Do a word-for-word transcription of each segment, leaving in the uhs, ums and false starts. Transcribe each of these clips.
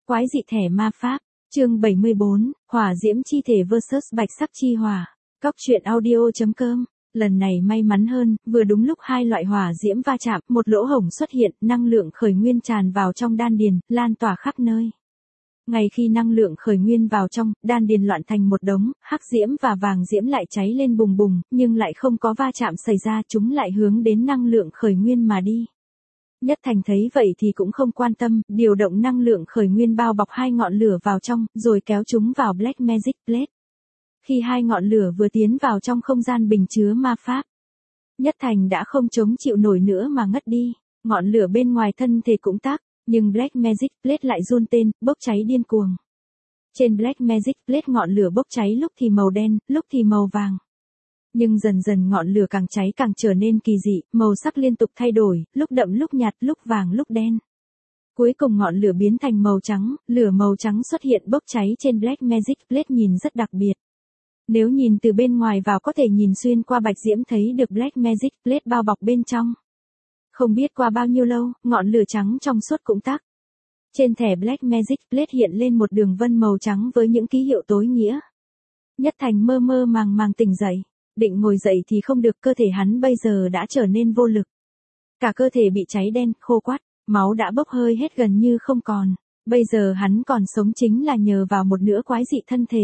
Quái dị thẻ ma pháp, chương bảy mươi bốn, hỏa diễm chi thể versus bạch sắc chi hỏa. Cóc truyện audio.com. Lần này may mắn hơn, vừa đúng lúc hai loại hỏa diễm va chạm, một lỗ hổng xuất hiện, năng lượng khởi nguyên tràn vào trong đan điền, lan tỏa khắp nơi. Ngay khi năng lượng khởi nguyên vào trong, đan điền loạn thành một đống, hắc diễm và vàng diễm lại cháy lên bùng bùng, nhưng lại không có va chạm xảy ra, chúng lại hướng đến năng lượng khởi nguyên mà đi. Nhất Thành thấy vậy thì cũng không quan tâm, điều động năng lượng khởi nguyên bao bọc hai ngọn lửa vào trong, rồi kéo chúng vào Black Magic Plate. Khi hai ngọn lửa vừa tiến vào trong không gian bình chứa ma pháp, Nhất Thành đã không chống chịu nổi nữa mà ngất đi, ngọn lửa bên ngoài thân thể cũng tắt, nhưng Black Magic Plate lại run tên, bốc cháy điên cuồng. Trên Black Magic Plate ngọn lửa bốc cháy lúc thì màu đen, lúc thì màu vàng. Nhưng dần dần ngọn lửa càng cháy càng trở nên kỳ dị, màu sắc liên tục thay đổi, lúc đậm lúc nhạt, lúc vàng lúc đen. Cuối cùng ngọn lửa biến thành màu trắng, lửa màu trắng xuất hiện bốc cháy trên Black Magic Plate nhìn rất đặc biệt. Nếu nhìn từ bên ngoài vào có thể nhìn xuyên qua bạch diễm thấy được Black Magic Plate bao bọc bên trong. Không biết qua bao nhiêu lâu, ngọn lửa trắng trong suốt cũng tắt. Trên thẻ Black Magic Plate hiện lên một đường vân màu trắng với những ký hiệu tối nghĩa. Nhất Thành mơ mơ màng màng tỉnh dậy. Định ngồi dậy thì không được, cơ thể hắn bây giờ đã trở nên vô lực. Cả cơ thể bị cháy đen, khô quắt, máu đã bốc hơi hết gần như không còn. Bây giờ hắn còn sống chính là nhờ vào một nửa quái dị thân thể.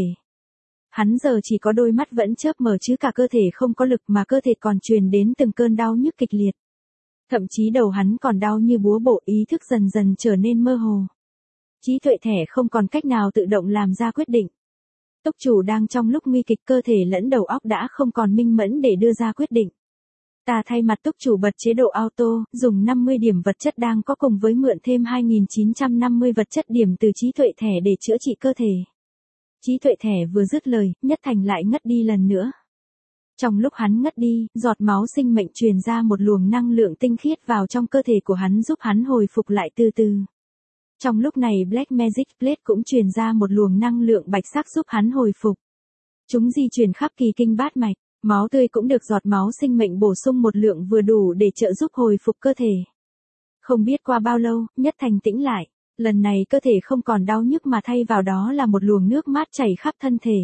Hắn giờ chỉ có đôi mắt vẫn chớp mở chứ cả cơ thể không có lực mà cơ thể còn truyền đến từng cơn đau nhức kịch liệt. Thậm chí đầu hắn còn đau như búa bổ, ý thức dần dần trở nên mơ hồ. Trí tuệ thẻ không còn cách nào tự động làm ra quyết định. Túc chủ đang trong lúc nguy kịch, cơ thể lẫn đầu óc đã không còn minh mẫn để đưa ra quyết định. Ta thay mặt túc chủ bật chế độ auto, dùng năm mươi điểm vật chất đang có cùng với mượn thêm hai nghìn chín trăm năm mươi vật chất điểm từ trí tuệ thẻ để chữa trị cơ thể. Trí tuệ thẻ vừa dứt lời, Nhất Thành lại ngất đi lần nữa. Trong lúc hắn ngất đi, giọt máu sinh mệnh truyền ra một luồng năng lượng tinh khiết vào trong cơ thể của hắn giúp hắn hồi phục lại từ từ. Trong lúc này Black Magic Plate cũng truyền ra một luồng năng lượng bạch sắc giúp hắn hồi phục. Chúng di chuyển khắp kỳ kinh bát mạch, máu tươi cũng được giọt máu sinh mệnh bổ sung một lượng vừa đủ để trợ giúp hồi phục cơ thể. Không biết qua bao lâu, Nhất Thành tĩnh lại, lần này cơ thể không còn đau nhức mà thay vào đó là một luồng nước mát chảy khắp thân thể.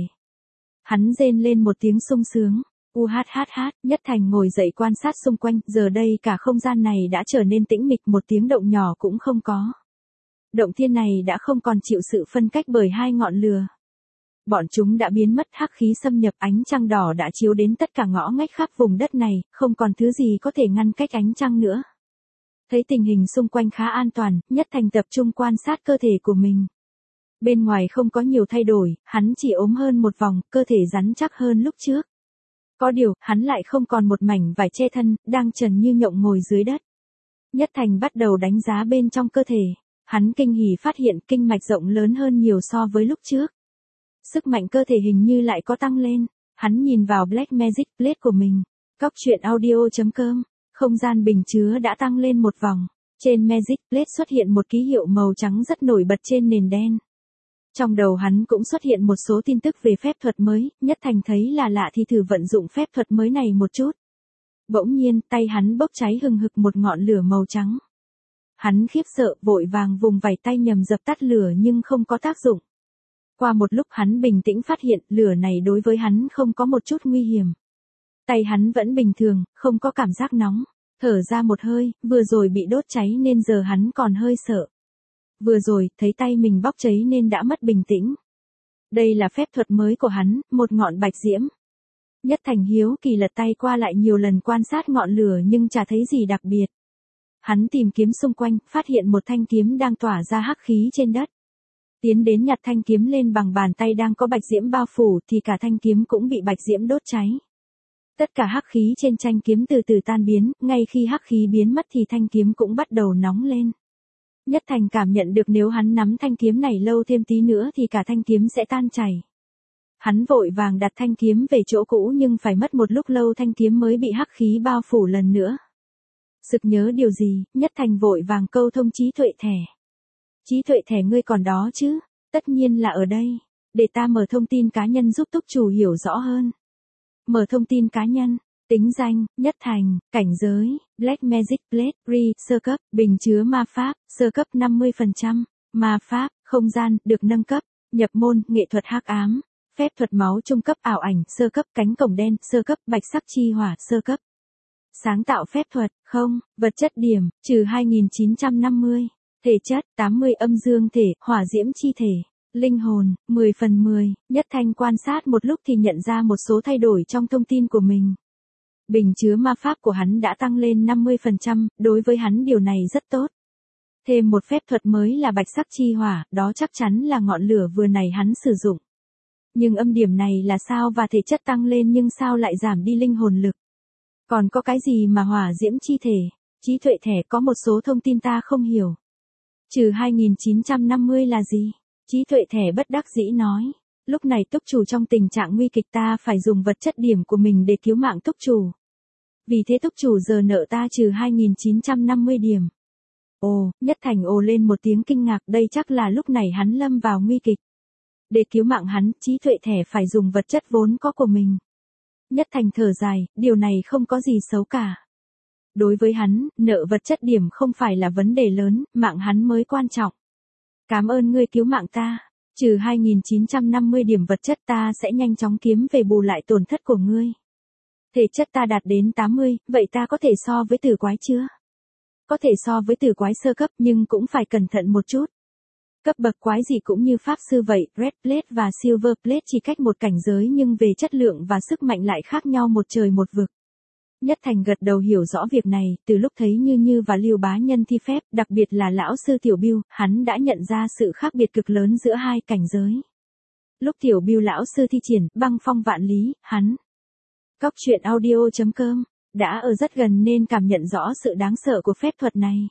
Hắn rên lên một tiếng sung sướng. Uhahaha, Nhất Thành ngồi dậy quan sát xung quanh, giờ đây cả không gian này đã trở nên tĩnh mịch, một tiếng động nhỏ cũng không có. Động thiên này đã không còn chịu sự phân cách bởi hai ngọn lửa. Bọn chúng đã biến mất, hắc khí xâm nhập, ánh trăng đỏ đã chiếu đến tất cả ngõ ngách khắp vùng đất này, không còn thứ gì có thể ngăn cách ánh trăng nữa. Thấy tình hình xung quanh khá an toàn, Nhất Thành tập trung quan sát cơ thể của mình. Bên ngoài không có nhiều thay đổi, hắn chỉ ốm hơn một vòng, cơ thể rắn chắc hơn lúc trước. Có điều, hắn lại không còn một mảnh vải che thân, đang trần như nhộng ngồi dưới đất. Nhất Thành bắt đầu đánh giá bên trong cơ thể. Hắn kinh hỉ phát hiện kinh mạch rộng lớn hơn nhiều so với lúc trước. Sức mạnh cơ thể hình như lại có tăng lên. Hắn nhìn vào Black Magic Plate của mình. Cóc truyện audio.com. Không gian bình chứa đã tăng lên một vòng. Trên Magic Plate xuất hiện một ký hiệu màu trắng rất nổi bật trên nền đen. Trong đầu hắn cũng xuất hiện một số tin tức về phép thuật mới. Nhất Thành thấy là lạ thì thử vận dụng phép thuật mới này một chút. Bỗng nhiên, tay hắn bốc cháy hừng hực một ngọn lửa màu trắng. Hắn khiếp sợ, vội vàng vùng vẩy tay nhằm dập tắt lửa nhưng không có tác dụng. Qua một lúc hắn bình tĩnh phát hiện lửa này đối với hắn không có một chút nguy hiểm. Tay hắn vẫn bình thường, không có cảm giác nóng. Thở ra một hơi, vừa rồi bị đốt cháy nên giờ hắn còn hơi sợ. Vừa rồi, thấy tay mình bốc cháy nên đã mất bình tĩnh. Đây là phép thuật mới của hắn, một ngọn bạch diễm. Nhất Thành hiếu kỳ lật tay qua lại nhiều lần quan sát ngọn lửa nhưng chả thấy gì đặc biệt. Hắn tìm kiếm xung quanh, phát hiện một thanh kiếm đang tỏa ra hắc khí trên đất. Tiến đến nhặt thanh kiếm lên bằng bàn tay đang có bạch diễm bao phủ thì cả thanh kiếm cũng bị bạch diễm đốt cháy. Tất cả hắc khí trên thanh kiếm từ từ tan biến, ngay khi hắc khí biến mất thì thanh kiếm cũng bắt đầu nóng lên. Nhất Thành cảm nhận được nếu hắn nắm thanh kiếm này lâu thêm tí nữa thì cả thanh kiếm sẽ tan chảy. Hắn vội vàng đặt thanh kiếm về chỗ cũ nhưng phải mất một lúc lâu thanh kiếm mới bị hắc khí bao phủ lần nữa. Sực nhớ điều gì, Nhất Thành vội vàng câu thông trí tuệ thẻ. Trí tuệ thẻ ngươi còn đó chứ? Tất nhiên là ở đây. Để ta mở thông tin cá nhân giúp túc chủ hiểu rõ hơn. Mở thông tin cá nhân. Tính danh, Nhất Thành, cảnh giới, Black Magic Plate, Re, sơ cấp, bình chứa ma pháp, sơ cấp năm mươi phần trăm, ma pháp, không gian, được nâng cấp, nhập môn, nghệ thuật hắc ám, phép thuật máu trung cấp, ảo ảnh, sơ cấp, cánh cổng đen, sơ cấp, bạch sắc chi hỏa, sơ cấp. Sáng tạo phép thuật, không, vật chất điểm, trừ hai nghìn chín trăm năm mươi. Thể chất, tám mươi âm dương thể, hỏa diễm chi thể. Linh hồn, mười phần mười, Nhất Thanh quan sát một lúc thì nhận ra một số thay đổi trong thông tin của mình. Bình chứa ma pháp của hắn đã tăng lên năm mươi phần trăm, đối với hắn điều này rất tốt. Thêm một phép thuật mới là bạch sắc chi hỏa, đó chắc chắn là ngọn lửa vừa này hắn sử dụng. Nhưng âm điểm này là sao và thể chất tăng lên nhưng sao lại giảm đi linh hồn lực? Còn có cái gì mà hỏa diễm chi thể, trí tuệ thẻ có một số thông tin ta không hiểu. Trừ hai nghìn chín trăm năm mươi là gì? Trí tuệ thẻ bất đắc dĩ nói. Lúc này túc chủ trong tình trạng nguy kịch ta phải dùng vật chất điểm của mình để cứu mạng túc chủ. Vì thế túc chủ giờ nợ ta trừ hai nghìn chín trăm năm mươi điểm. Ồ, Nhất Thành ồ lên một tiếng kinh ngạc, đây chắc là lúc này hắn lâm vào nguy kịch. Để cứu mạng hắn, trí tuệ thẻ phải dùng vật chất vốn có của mình. Nhất Thành thở dài, điều này không có gì xấu cả. Đối với hắn, nợ vật chất điểm không phải là vấn đề lớn, mạng hắn mới quan trọng. Cảm ơn ngươi cứu mạng ta, trừ hai nghìn chín trăm năm mươi điểm vật chất ta sẽ nhanh chóng kiếm về bù lại tổn thất của ngươi. Thể chất ta đạt đến tám mươi, vậy ta có thể so với tử quái chưa? Có thể so với tử quái sơ cấp nhưng cũng phải cẩn thận một chút. Cấp bậc quái gì cũng như pháp sư vậy, Red Plate và Silver Plate chỉ cách một cảnh giới nhưng về chất lượng và sức mạnh lại khác nhau một trời một vực. Nhất Thành gật đầu hiểu rõ việc này, từ lúc thấy Như Như và Lưu Bá Nhân thi phép, đặc biệt là lão sư Tiểu Bưu, hắn đã nhận ra sự khác biệt cực lớn giữa hai cảnh giới. Lúc Tiểu Bưu lão sư thi triển băng phong vạn lý, hắn Cóc truyện audio chấm com đã ở rất gần nên cảm nhận rõ sự đáng sợ của phép thuật này.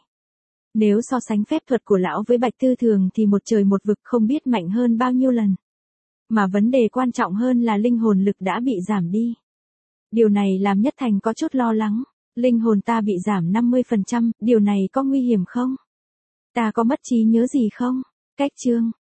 Nếu so sánh phép thuật của lão với Bạch Tư Thường thì một trời một vực không biết mạnh hơn bao nhiêu lần. Mà vấn đề quan trọng hơn là linh hồn lực đã bị giảm đi. Điều này làm Nhất Thành có chút lo lắng. Linh hồn ta bị giảm năm mươi phần trăm, điều này có nguy hiểm không? Ta có mất trí nhớ gì không? Cách chương